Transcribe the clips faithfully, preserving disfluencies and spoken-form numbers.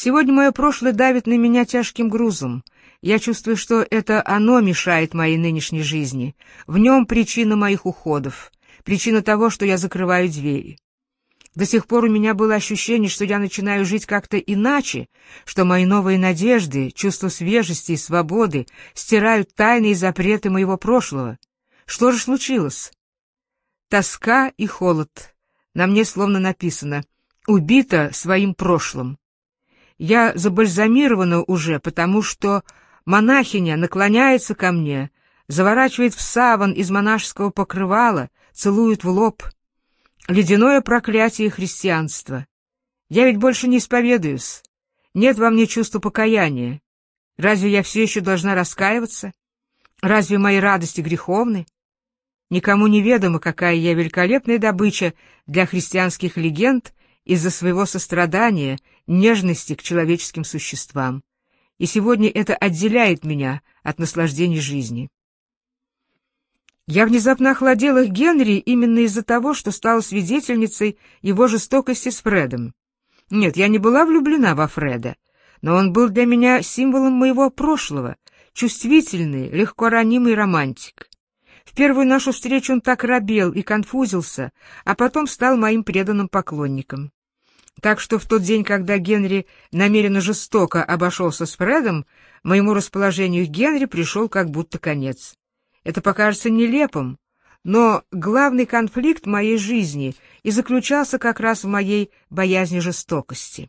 Сегодня мое прошлое давит на меня тяжким грузом. Я чувствую, что это оно мешает моей нынешней жизни. В нем причина моих уходов, причина того, что я закрываю двери. До сих пор у меня было ощущение, что я начинаю жить как-то иначе, что мои новые надежды, чувство свежести и свободы стирают тайны и запреты моего прошлого. Что же случилось? Тоска и холод. На мне словно написано «Убита своим прошлым». Я забальзамирована уже, потому что монахиня наклоняется ко мне, заворачивает в саван из монашеского покрывала, целует в лоб. Ледяное проклятие христианства. Я ведь больше не исповедуюсь. Нет во мне чувства покаяния. Разве я все еще должна раскаиваться? Разве мои радости греховны? Никому не ведомо, какая я великолепная добыча для христианских легенд из-за своего сострадания, нежности к человеческим существам. И сегодня это отделяет меня от наслаждений жизни. Я внезапно охладела к Генри именно из-за того, что стала свидетельницей его жестокости с Фредом. Нет, я не была влюблена во Фреда, но он был для меня символом моего прошлого, чувствительный, легко ранимый романтик. В первую нашу встречу он так робел и конфузился, а потом стал моим преданным поклонником. Так что в тот день, когда Генри намеренно жестоко обошелся с Фредом, моему расположению к Генри пришел как будто конец. Это покажется нелепым, но главный конфликт моей жизни и заключался как раз в моей боязни жестокости.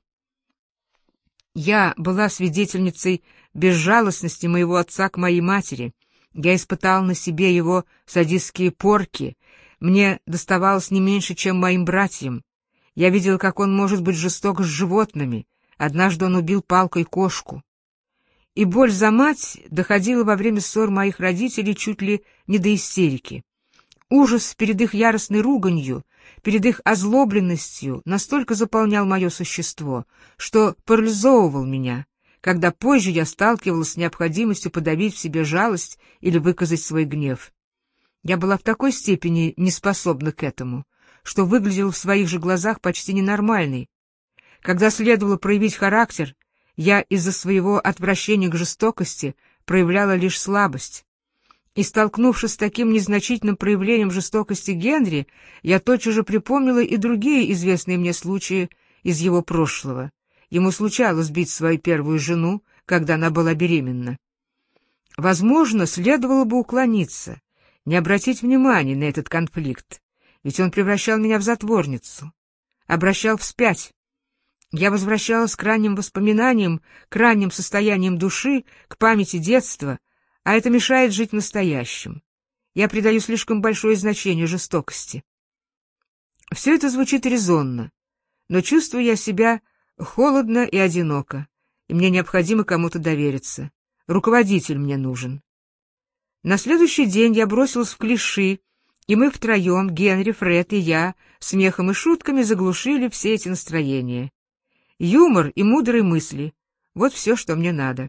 Я была свидетельницей безжалостности моего отца к моей матери. Я испытала на себе его садистские порки. Мне доставалось не меньше, чем моим братьям. Я видела, как он может быть жесток с животными. Однажды он убил палкой кошку. И боль за мать доходила во время ссор моих родителей чуть ли не до истерики. Ужас перед их яростной руганью, перед их озлобленностью настолько заполнял мое существо, что парализовывал меня, когда позже я сталкивалась с необходимостью подавить в себе жалость или выказать свой гнев. Я была в такой степени неспособна к этому, что выглядела в своих же глазах почти ненормальной. Когда следовало проявить характер, я из-за своего отвращения к жестокости проявляла лишь слабость. И, столкнувшись с таким незначительным проявлением жестокости Генри, я тотчас же припомнила и другие известные мне случаи из его прошлого. Ему случалось бить свою первую жену, когда она была беременна. Возможно, следовало бы уклониться, не обратить внимания на этот конфликт, ведь он превращал меня в затворницу, обращал вспять. Я возвращалась к ранним воспоминаниям, к ранним состояниям души, к памяти детства, а это мешает жить в настоящем. Я придаю слишком большое значение жестокости. Все это звучит резонно, но чувствую я себя холодно и одиноко, и мне необходимо кому-то довериться. Руководитель мне нужен. На следующий день я бросилась в клиши, и мы втроем, Генри, Фред и я, смехом и шутками заглушили все эти настроения. Юмор и мудрые мысли — вот все, что мне надо.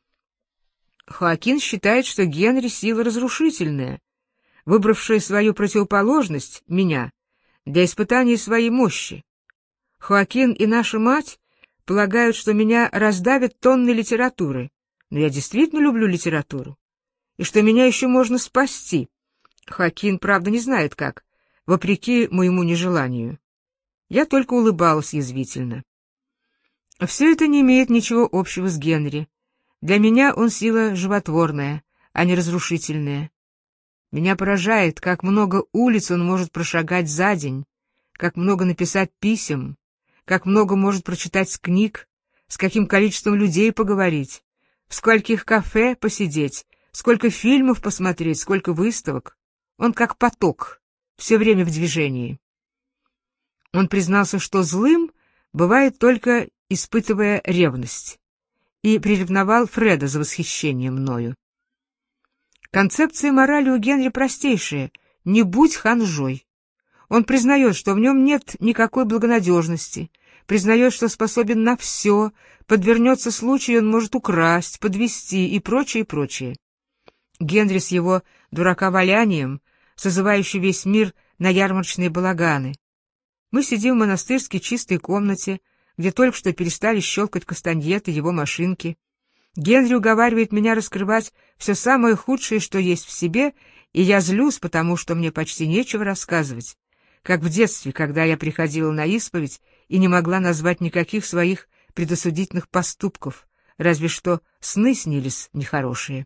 Хоакин считает, что Генри — сила разрушительная, выбравшая свою противоположность, меня, для испытания своей мощи. Хоакин и наша мать полагают, что меня раздавят тонны литературы, но я действительно люблю литературу, и что меня еще можно спасти. Хоакин, правда, не знает как, вопреки моему нежеланию. Я только улыбалась язвительно. Все это не имеет ничего общего с Генри. Для меня он сила животворная, а не разрушительная. Меня поражает, как много улиц он может прошагать за день, как много написать писем, как много может прочитать книг, с каким количеством людей поговорить, в скольких кафе посидеть, сколько фильмов посмотреть, сколько выставок. Он как поток, все время в движении. Он признался, что злым бывает только испытывая ревность, и приревновал Фреда за восхищение мною. Концепция морали у Генри простейшая — не будь ханжой. Он признает, что в нем нет никакой благонадежности, признает, что способен на все, подвернется случай, он может украсть, подвести и прочее, и прочее. Генри с его дураковалянием, созывающий весь мир на ярмарочные балаганы. Мы сидим в монастырской чистой комнате, где только что перестали щелкать кастаньеты его машинки. Генри уговаривает меня раскрывать все самое худшее, что есть в себе, и я злюсь, потому что мне почти нечего рассказывать. Как в детстве, когда я приходила на исповедь и не могла назвать никаких своих предосудительных поступков, разве что сны снились нехорошие.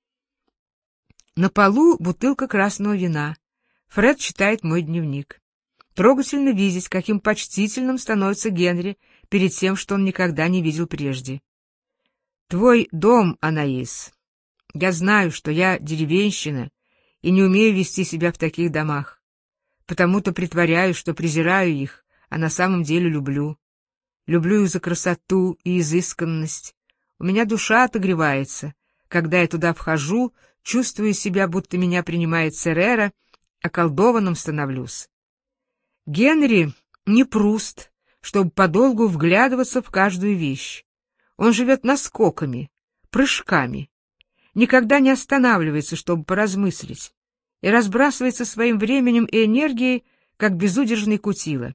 На полу бутылка красного вина. Фред читает мой дневник. Трогательно видеть, каким почтительным становится Генри перед тем, что он никогда не видел прежде. «Твой дом, Анаис. Я знаю, что я деревенщина и не умею вести себя в таких домах. Потому-то притворяюсь, что презираю их, а на самом деле люблю. Люблю их за красоту и изысканность. У меня душа отогревается, когда я туда вхожу, чувствую себя, будто меня принимает Церера, околдованным становлюсь. Генри не Пруст, чтобы подолгу вглядываться в каждую вещь. Он живет наскоками, прыжками, никогда не останавливается, чтобы поразмыслить, и разбрасывается своим временем и энергией, как безудержный кутила.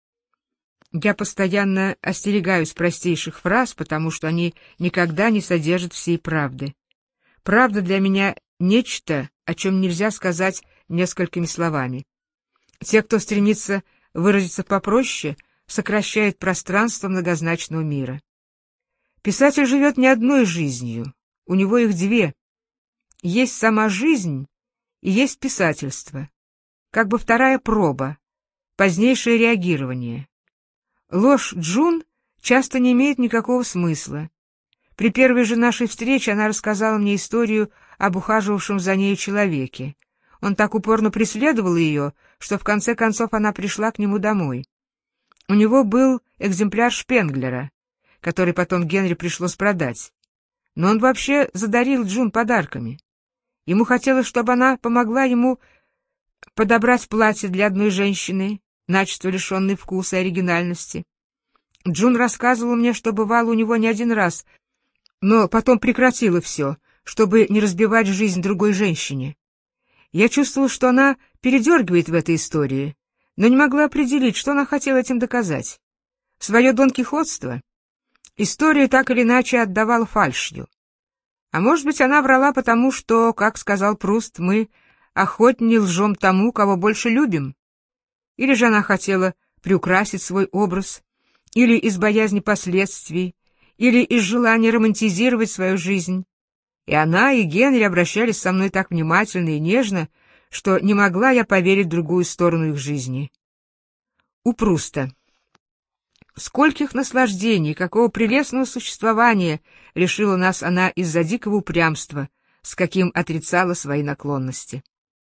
Я постоянно остерегаюсь простейших фраз, потому что они никогда не содержат всей правды. Правда для меня — нечто, о чем нельзя сказать несколькими словами. Те, кто стремится выразиться попроще, сокращают пространство многозначного мира. Писатель живет не одной жизнью, у него их две. Есть сама жизнь и есть писательство, как бы вторая проба, позднейшее реагирование. Ложь Джун часто не имеет никакого смысла. При первой же нашей встрече она рассказала мне историю об ухаживавшем за нею человеке. Он так упорно преследовал ее, что в конце концов она пришла к нему домой. У него был экземпляр Шпенглера, который потом Генри пришлось продать. Но он вообще задарил Джун подарками. Ему хотелось, чтобы она помогла ему подобрать платье для одной женщины, начисто лишенной вкуса и оригинальности. Джун рассказывала мне, что бывало у него не один раз, но потом прекратила все, чтобы не разбивать жизнь другой женщине. Я чувствовала, что она передергивает в этой истории, но не могла определить, что она хотела этим доказать. Свое донкихотство? История так или иначе отдавала фальшью. А может быть, она врала потому, что, как сказал Пруст, мы охотнее лжем тому, кого больше любим? Или же она хотела приукрасить свой образ, или из боязни последствий, или из желания романтизировать свою жизнь. И она, и Генри обращались со мной так внимательно и нежно, что не могла я поверить в другую сторону их жизни. У Пруста. Скольких наслаждений, какого прелестного существования лишила нас она из-за дикого упрямства, с каким отрицала свои наклонности.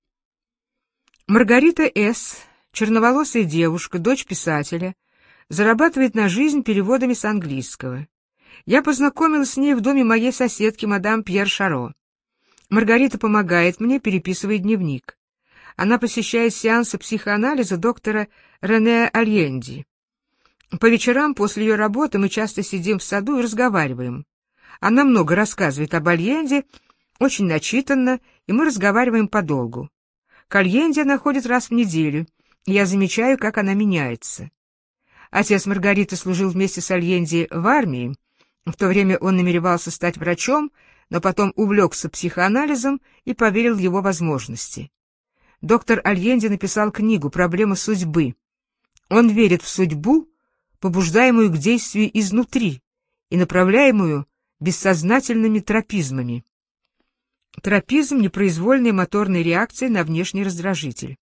Маргарита С., черноволосая девушка, дочь писателя, зарабатывает на жизнь переводами с английского. Я познакомилась с ней в доме моей соседки, мадам Пьер Шаро. Маргарита помогает мне, переписывая дневник. Она посещает сеансы психоанализа доктора Рене Альенди. По вечерам после ее работы мы часто сидим в саду и разговариваем. Она много рассказывает об Альенде, очень начитанно, и мы разговариваем подолгу. К Альенде она ходит раз в неделю, и я замечаю, как она меняется. Отец Маргариты служил вместе с Альенди в армии. В то время он намеревался стать врачом, но потом увлекся психоанализом и поверил в его возможности. Доктор Альенди написал книгу «Проблема судьбы». Он верит в судьбу, побуждаемую к действию изнутри и направляемую бессознательными тропизмами. Тропизм — непроизвольная моторная реакция на внешний раздражитель.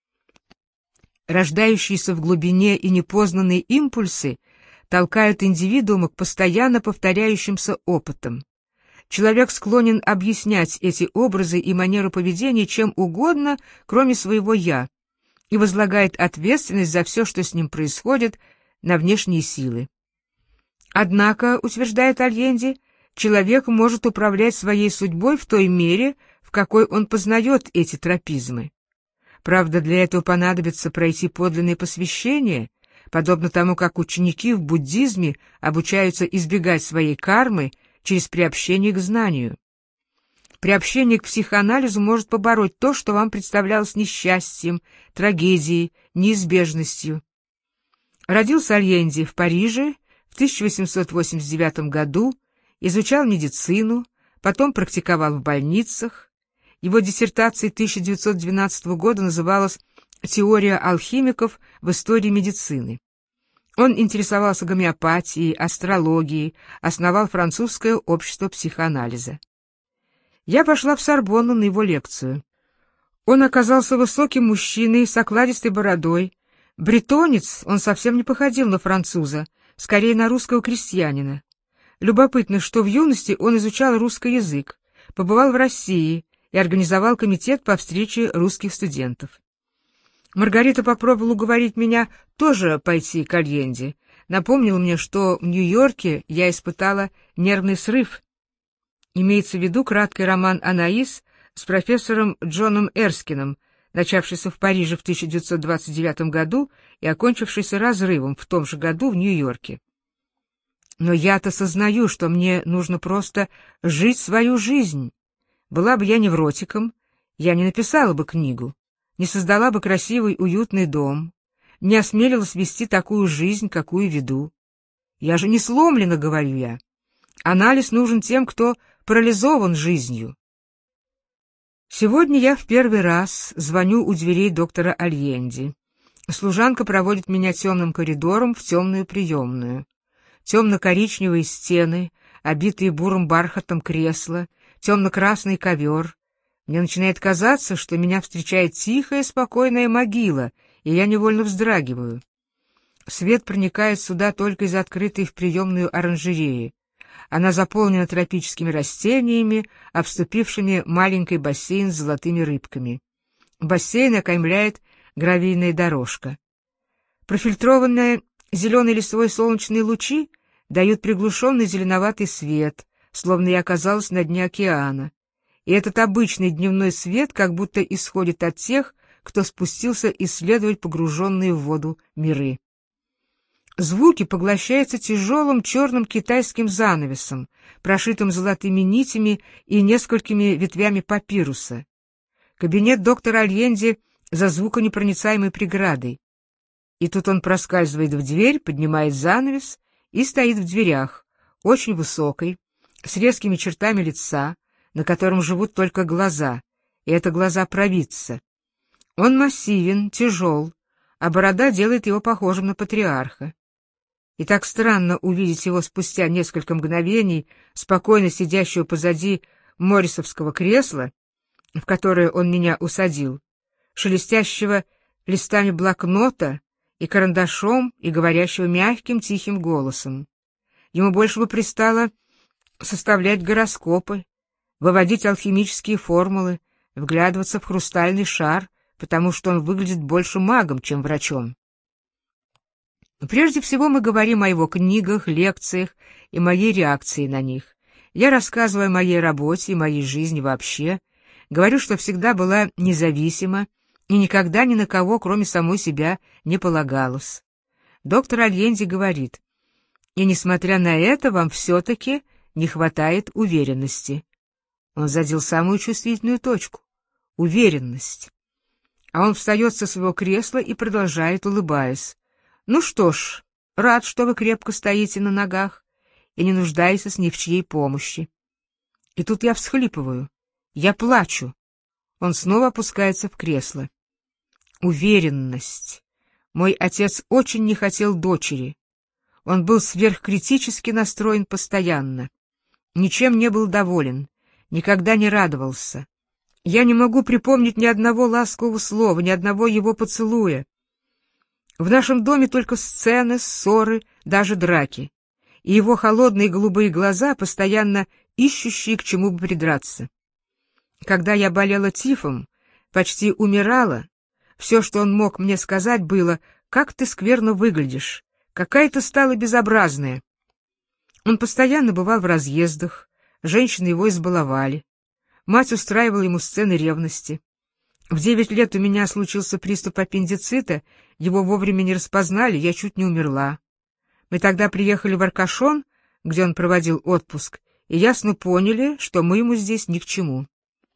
Рождающиеся в глубине и непознанные импульсы толкают индивидуума к постоянно повторяющимся опытам. Человек склонен объяснять эти образы и манеру поведения чем угодно, кроме своего «я», и возлагает ответственность за все, что с ним происходит, на внешние силы. Однако, утверждает Альенди, человек может управлять своей судьбой в той мере, в какой он познает эти тропизмы. Правда, для этого понадобится пройти подлинное посвящение, подобно тому, как ученики в буддизме обучаются избегать своей кармы через приобщение к знанию. Приобщение к психоанализу может побороть то, что вам представлялось несчастьем, трагедией, неизбежностью. Родился Альенди в Париже в В тысяча восемьсот восемьдесят девятом году изучал медицину, потом практиковал в больницах. Его диссертация тысяча девятьсот двенадцатого года называлась «Теория алхимиков в истории медицины». Он интересовался гомеопатией, астрологией, основал французское общество психоанализа. Я пошла в Сорбонну на его лекцию. Он оказался высоким мужчиной с окладистой бородой. Бретонец, он совсем не походил на француза, скорее на русского крестьянина. Любопытно, что в юности он изучал русский язык, побывал в России и организовал комитет по встрече русских студентов. Маргарита попробовала уговорить меня тоже пойти к Альенде. Напомнила мне, что в Нью-Йорке я испытала нервный срыв. Имеется в виду краткий роман «Анаис» с профессором Джоном Эрскином, начавшийся в Париже в тысяча девятьсот двадцать девятом году и окончившийся разрывом в том же году в Нью-Йорке. Но я-то сознаю, что мне нужно просто жить свою жизнь. Была бы я невротиком, я не написала бы книгу, не создала бы красивый уютный дом, не осмелилась вести такую жизнь, какую веду. Я же не сломлена, говорю я. Анализ нужен тем, кто парализован жизнью. Сегодня я в первый раз звоню у дверей доктора Альенди. Служанка проводит меня темным коридором в темную приемную. Темно-коричневые стены, обитые бурым бархатом кресла, темно-красный ковер. Мне начинает казаться, что меня встречает тихая, спокойная могила, и я невольно вздрагиваю. Свет проникает сюда только из открытой в приемную оранжереи. Она заполнена тропическими растениями, обступившими маленький бассейн с золотыми рыбками. Бассейн окаймляет гравийная дорожка. Профильтрованные зеленые листвой солнечные лучи дают приглушенный зеленоватый свет, словно я оказалась на дне океана. И этот обычный дневной свет как будто исходит от тех, кто спустился исследовать погруженные в воду миры. Звуки поглощаются тяжелым черным китайским занавесом, прошитым золотыми нитями и несколькими ветвями папируса. Кабинет доктора Альенди за звуконепроницаемой преградой. И тут он проскальзывает в дверь, поднимает занавес и стоит в дверях, очень высокой, с резкими чертами лица, на котором живут только глаза, и это глаза провидца. Он массивен, тяжел, а борода делает его похожим на патриарха. И так странно увидеть его спустя несколько мгновений, спокойно сидящего позади моррисовского кресла, в которое он меня усадил, шелестящего листами блокнота и карандашом, и говорящего мягким тихим голосом. Ему больше бы пристало составлять гороскопы, выводить алхимические формулы, вглядываться в хрустальный шар, потому что он выглядит больше магом, чем врачом. Прежде всего мы говорим о его книгах, лекциях и моей реакции на них. Я рассказываю о моей работе и моей жизни вообще, говорю, что всегда была независима и никогда ни на кого, кроме самой себя, не полагалась. Доктор Альенди говорит: «И несмотря на это, вам все-таки не хватает уверенности». Он задел самую чувствительную точку — уверенность. А он встает со своего кресла и продолжает, улыбаясь: «Ну что ж, рад, что вы крепко стоите на ногах и не нуждаетесь ни в чьей помощи». И тут я всхлипываю, я плачу. Он снова опускается в кресло. Уверенность. Мой отец очень не хотел дочери. Он был сверхкритически настроен постоянно. Ничем не был доволен, никогда не радовался. Я не могу припомнить ни одного ласкового слова, ни одного его поцелуя. В нашем доме только сцены, ссоры, даже драки. И его холодные голубые глаза, постоянно ищущие к чему бы придраться. Когда я болела тифом, почти умирала, все, что он мог мне сказать, было: «Как ты скверно выглядишь, какая ты стала безобразная». Он постоянно бывал в разъездах, женщины его избаловали. Мать устраивала ему сцены ревности. В девять лет у меня случился приступ аппендицита, его вовремя не распознали, я чуть не умерла. Мы тогда приехали в Аркашон, где он проводил отпуск, и ясно поняли, что мы ему здесь ни к чему.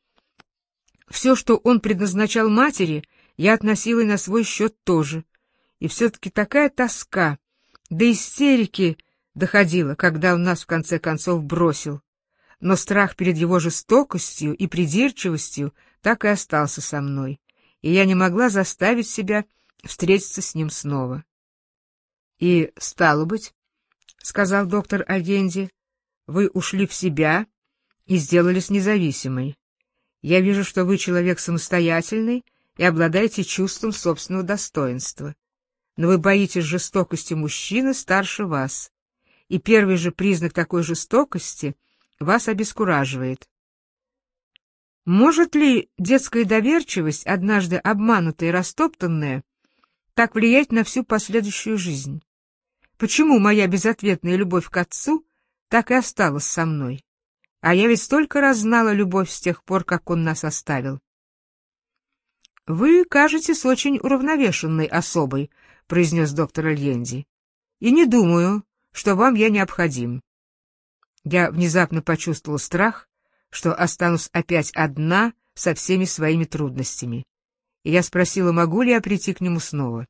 Все, что он предназначал матери, я относила и на свой счет тоже. И все-таки такая тоска, до истерики Доходило, когда он нас в конце концов бросил. Но страх перед его жестокостью и придирчивостью так и остался со мной, и я не могла заставить себя встретиться с ним снова. — И, стало быть, — сказал доктор Альенди, — вы ушли в себя и сделались независимой. Я вижу, что вы человек самостоятельный и обладаете чувством собственного достоинства. Но вы боитесь жестокости мужчины старше вас, и первый же признак такой жестокости вас обескураживает. Может ли детская доверчивость, однажды обманутая и растоптанная, так влиять на всю последующую жизнь? Почему моя безответная любовь к отцу так и осталась со мной? А я ведь столько раз знала любовь с тех пор, как он нас оставил. — Вы кажетесь очень уравновешенной особой, — произнес доктор Альенди, — и не думаю, что вам я необходим. Я внезапно почувствовала страх, что останусь опять одна со всеми своими трудностями, и я спросила, могу ли я прийти к нему снова.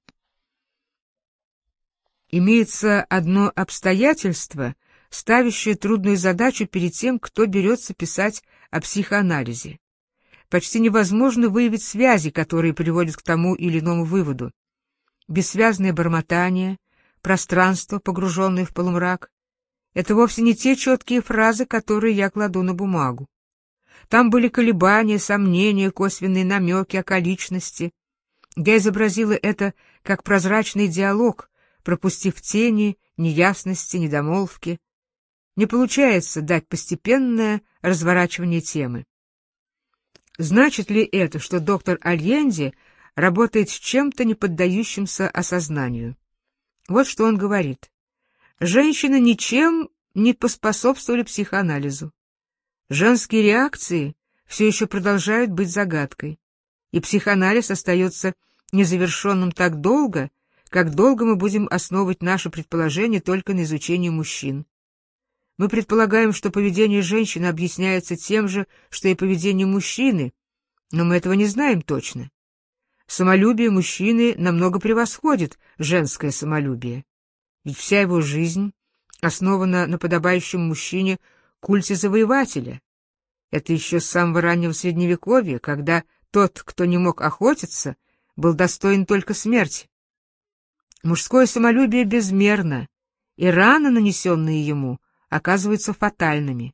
Имеется одно обстоятельство, ставящее трудную задачу перед тем, кто берется писать о психоанализе. Почти невозможно выявить связи, которые приводят к тому или иному выводу. Бессвязное бормотание, пространство, погруженное в полумрак — это вовсе не те четкие фразы, которые я кладу на бумагу. Там были колебания, сомнения, косвенные намеки, околичности. Я изобразила это как прозрачный диалог, пропустив тени, неясности, недомолвки. Не получается дать постепенное разворачивание темы. Значит ли это, что доктор Альенди работает с чем-то, не поддающимся осознанию? Вот что он говорит. Женщины ничем не поспособствовали психоанализу. Женские реакции все еще продолжают быть загадкой, и психоанализ остается незавершенным так долго, как долго мы будем основывать наши предположения только на изучении мужчин. Мы предполагаем, что поведение женщины объясняется тем же, что и поведение мужчины, но мы этого не знаем точно. Самолюбие мужчины намного превосходит женское самолюбие, ведь вся его жизнь основана на подобающем мужчине культе завоевателя. Это еще с самого раннего Средневековья, когда тот, кто не мог охотиться, был достоин только смерти. Мужское самолюбие безмерно, и раны, нанесенные ему, оказываются фатальными.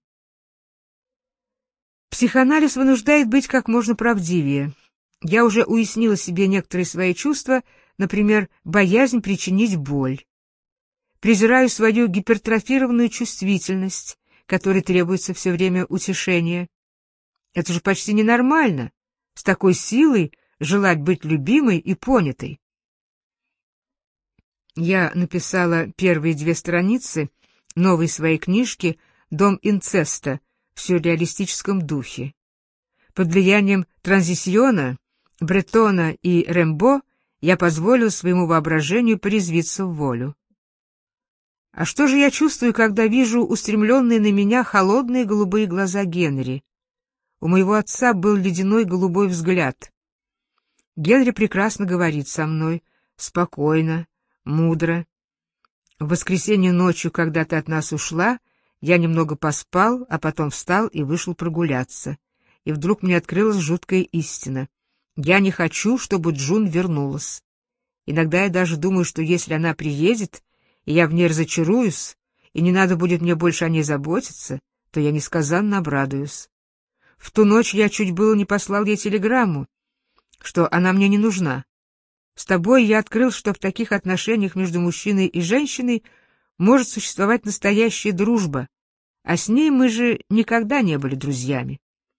Психоанализ вынуждает быть как можно правдивее. Я уже уяснила себе некоторые свои чувства, например, боязнь причинить боль. Презираю свою гипертрофированную чувствительность, которой требуется все время утешения. Это же почти ненормально, с такой силой желать быть любимой и понятой. Я написала первые две страницы новой своей книжки «Дом инцеста» в сюрреалистическом духе. Под влиянием транзисьона, Бретона и Рембо я позволила своему воображению порезвиться в волю. А что же я чувствую, когда вижу устремленные на меня холодные голубые глаза Генри? У моего отца был ледяной голубой взгляд. Генри прекрасно говорит со мной, спокойно, мудро. В воскресенье ночью, когда ты от нас ушла, я немного поспал, а потом встал и вышел прогуляться. И вдруг мне открылась жуткая истина. Я не хочу, чтобы Джун вернулась. Иногда я даже думаю, что если она приедет, и я в ней разочаруюсь, и не надо будет мне больше о ней заботиться, то я несказанно обрадуюсь. В ту ночь я чуть было не послал ей телеграмму, что она мне не нужна. С тобой я открыл, что в таких отношениях между мужчиной и женщиной может существовать настоящая дружба, а с ней мы же никогда не были друзьями.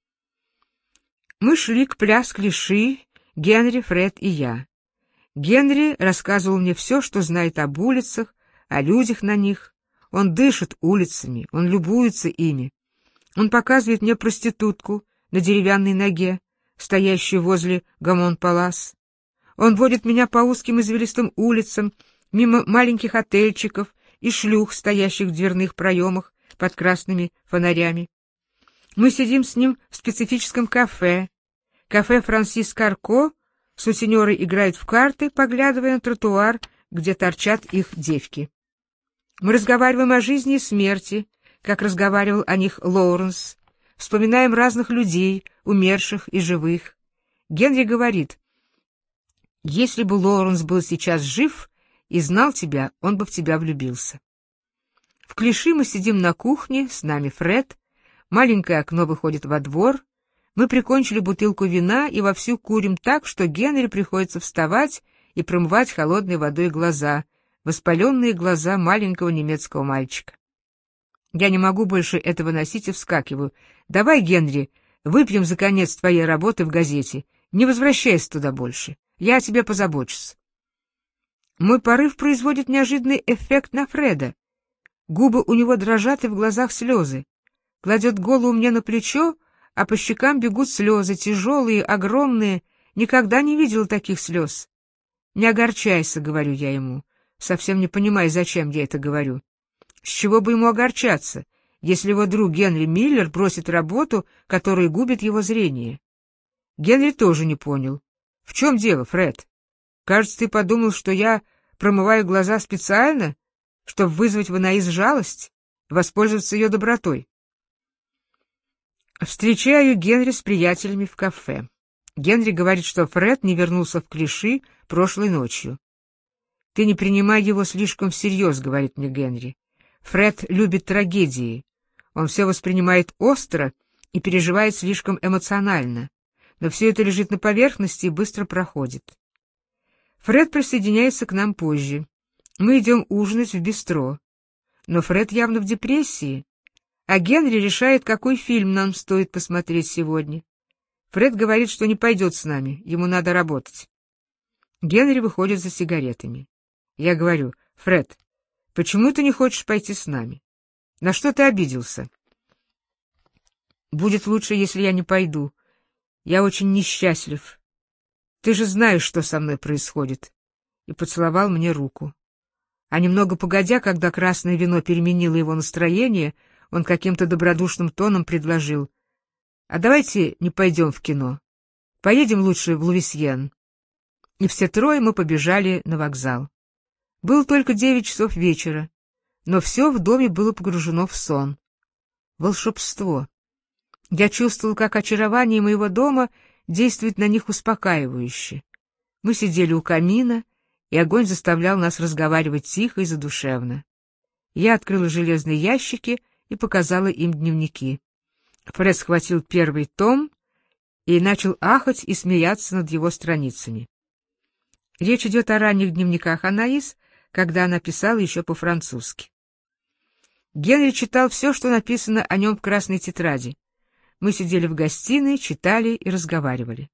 Мы шли к пляс-клиши, Генри, Фред и я. Генри рассказывал мне все, что знает об улицах, о людях на них. Он дышит улицами, он любуется ими. Он показывает мне проститутку на деревянной ноге, стоящую возле Гамон-Палас. Он водит меня по узким извилистым улицам, мимо маленьких отельчиков и шлюх, стоящих в дверных проемах под красными фонарями. Мы сидим с ним в специфическом кафе. Кафе «Франсис Карко», сутенеры играют в карты, поглядывая на тротуар, где торчат их девки. Мы разговариваем о жизни и смерти, как разговаривал о них Лоуренс, вспоминаем разных людей, умерших и живых. Генри говорит: «Если бы Лоуренс был сейчас жив и знал тебя, он бы в тебя влюбился». В Клиши мы сидим на кухне, с нами Фред, маленькое окно выходит во двор, мы прикончили бутылку вина и вовсю курим так, что Генри приходится вставать и промывать холодной водой глаза, воспаленные глаза маленького немецкого мальчика. Я не могу больше этого носить и вскакиваю. «Давай, Генри, выпьем за конец твоей работы в газете. Не возвращайся туда больше. Я о тебе позабочусь». Мой порыв производит неожиданный эффект на Фреда. Губы у него дрожат и в глазах слезы. Кладет голову мне на плечо, а по щекам бегут слезы, тяжелые, огромные. Никогда не видел таких слез. «Не огорчайся», — говорю я ему, совсем не понимая, зачем я это говорю. С чего бы ему огорчаться, если его друг Генри Миллер бросит работу, которая губит его зрение? Генри тоже не понял. «В чем дело, Фред? Кажется, ты подумал, что я промываю глаза специально, чтобы вызвать в Анаис жалость, воспользоваться ее добротой». Встречаю Генри с приятелями в кафе. Генри говорит, что Фред не вернулся в Клиши прошлой ночью. «Ты не принимай его слишком всерьез», — говорит мне Генри. «Фред любит трагедии. Он все воспринимает остро и переживает слишком эмоционально. Но все это лежит на поверхности и быстро проходит». Фред присоединяется к нам позже. Мы идем ужинать в бистро. Но Фред явно в депрессии, а Генри решает, какой фильм нам стоит посмотреть сегодня. Фред говорит, что не пойдет с нами, ему надо работать. Генри выходит за сигаретами. Я говорю: «Фред, почему ты не хочешь пойти с нами? На что ты обиделся?» «Будет лучше, если я не пойду. Я очень несчастлив. Ты же знаешь, что со мной происходит». И поцеловал мне руку. А немного погодя, когда красное вино переменило его настроение, он каким-то добродушным тоном предложил: «А давайте не пойдем в кино. Поедем лучше в Лувисьен». И все трое мы побежали на вокзал. Было только девять часов вечера, но все в доме было погружено в сон. Волшебство. Я чувствовал, как очарование моего дома действует на них успокаивающе. Мы сидели у камина, и огонь заставлял нас разговаривать тихо и задушевно. Я открыла железные ящики и показала им дневники. Фред схватил первый том и начал ахать и смеяться над его страницами. Речь идет о ранних дневниках Анаис, когда она писала еще по-французски. Генри читал все, что написано о нем в красной тетради. Мы сидели в гостиной, читали и разговаривали.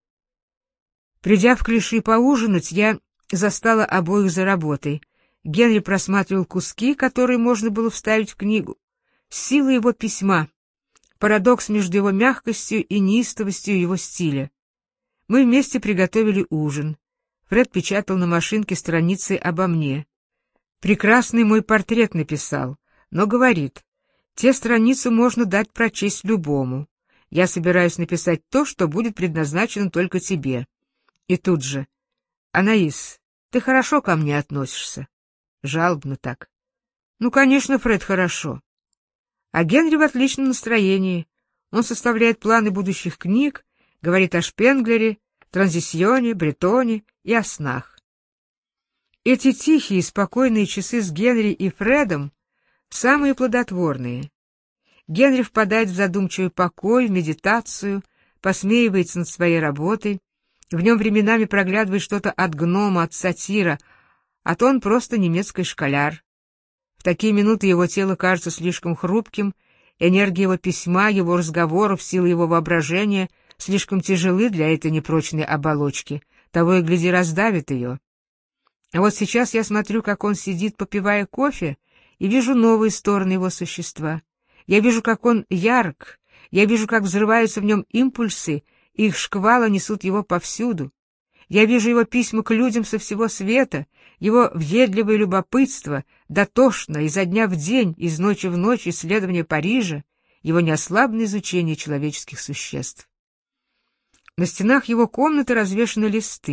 Придя в Клиши поужинать, я застала обоих за работой. Генри просматривал куски, которые можно было вставить в книгу. Сила его письма, парадокс между его мягкостью и неистовостью его стиля. Мы вместе приготовили ужин. Фред печатал на машинке страницы обо мне. Прекрасный мой портрет написал, но говорит: «Те страницы можно дать прочесть любому. Я собираюсь написать то, что будет предназначено только тебе». И тут же: «Анаис, ты хорошо ко мне относишься?» Жалобно так. «Ну, конечно, Фред, хорошо». А Генри в отличном настроении. Он составляет планы будущих книг, говорит о Шпенглере, Транзисионе, Бретоне и о снах. Эти тихие, спокойные часы с Генри и Фредом самые плодотворные. Генри впадает в задумчивый покой, в медитацию, посмеивается над своей работой. В нем временами проглядывает что-то от гнома, от сатира, а то он просто немецкий школяр. В такие минуты его тело кажется слишком хрупким, энергия его письма, его разговоров, сила его воображения слишком тяжелы для этой непрочной оболочки, того и гляди раздавит ее. А вот сейчас я смотрю, как он сидит, попивая кофе, и вижу новые стороны его существа. Я вижу, как он ярк, я вижу, как взрываются в нем импульсы, и их шквалы несут его повсюду. Я вижу его письма к людям со всего света, его въедливое любопытство, дотошно, изо дня в день, из ночи в ночь исследование Парижа, его неослабное изучение человеческих существ. На стенах его комнаты развешаны листы,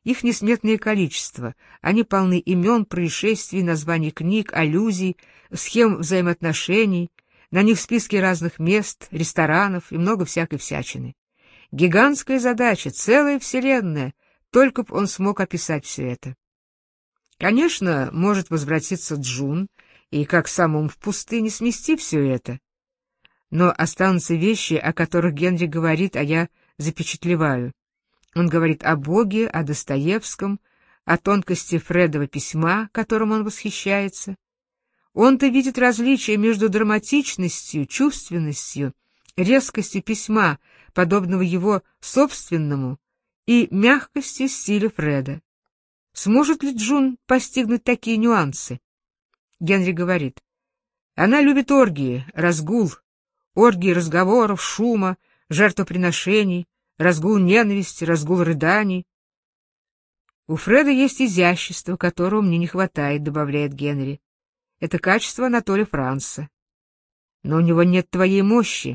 Их несметное количество. Они полны имен, происшествий, названий книг, аллюзий, схем взаимоотношений. На них списки разных мест, ресторанов и много всякой всячины. Гигантская задача, целая вселенная, только б он смог описать все это. Конечно, может возвратиться Джун и, как самому в пустыне, смести все это. Но останутся вещи, о которых Генри говорит, а я запечатлеваю. Он говорит о Боге, о Достоевском, о тонкости Фредова письма, которым он восхищается. Он-то видит различие между драматичностью, чувственностью, резкостью письма, подобного его собственному, и мягкостью стиля Фреда. Сможет ли Джун постигнуть такие нюансы? Генри говорит, она любит оргии, разгул, оргии разговоров, шума, жертвоприношений, разгул ненависти, разгул рыданий. У Фреда есть изящество, которого мне не хватает, добавляет Генри. Это качество Анатолия Франца. Но у него нет твоей мощи.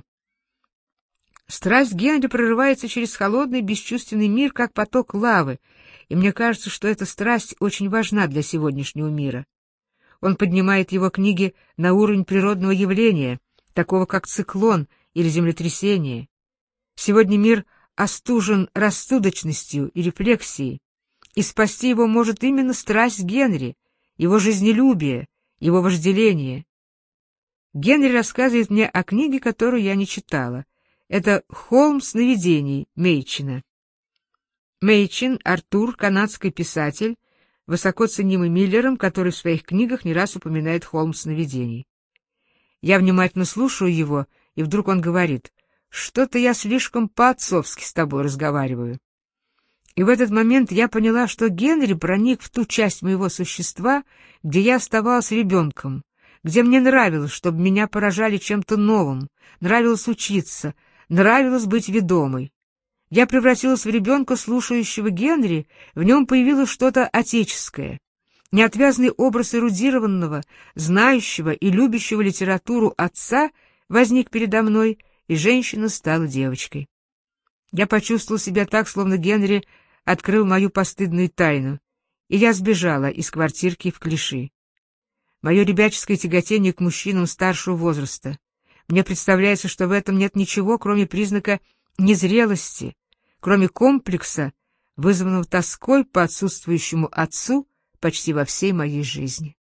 Страсть Генри прорывается через холодный, бесчувственный мир, как поток лавы, и мне кажется, что эта страсть очень важна для сегодняшнего мира. Он поднимает его книги на уровень природного явления, такого как циклон или землетрясение. Сегодня мир остужен рассудочностью и рефлексией, и спасти его может именно страсть Генри, его жизнелюбие, его вожделение. Генри рассказывает мне о книге, которую я не читала. Это «Холм сновидений» Мейчина. Мейчин, Артур, канадский писатель, высоко ценимый Миллером, который в своих книгах не раз упоминает «Холм сновидений». Я внимательно слушаю его, и вдруг он говорит, «Что-то я слишком по-отцовски с тобой разговариваю». И в этот момент я поняла, что Генри проник в ту часть моего существа, где я оставалась ребенком, где мне нравилось, чтобы меня поражали чем-то новым, нравилось учиться, нравилось быть ведомой. Я превратилась в ребенка, слушающего Генри, в нем появилось что-то отеческое. Неотвязный образ эрудированного, знающего и любящего литературу отца возник передо мной, и женщина стала девочкой. Я почувствовала себя так, словно Генри открыл мою постыдную тайну, и я сбежала из квартирки в Клиши. Мое ребяческое тяготение к мужчинам старшего возраста. Мне представляется, что в этом нет ничего, кроме признака незрелости, кроме комплекса, вызванного тоской по отсутствующему отцу почти во всей моей жизни.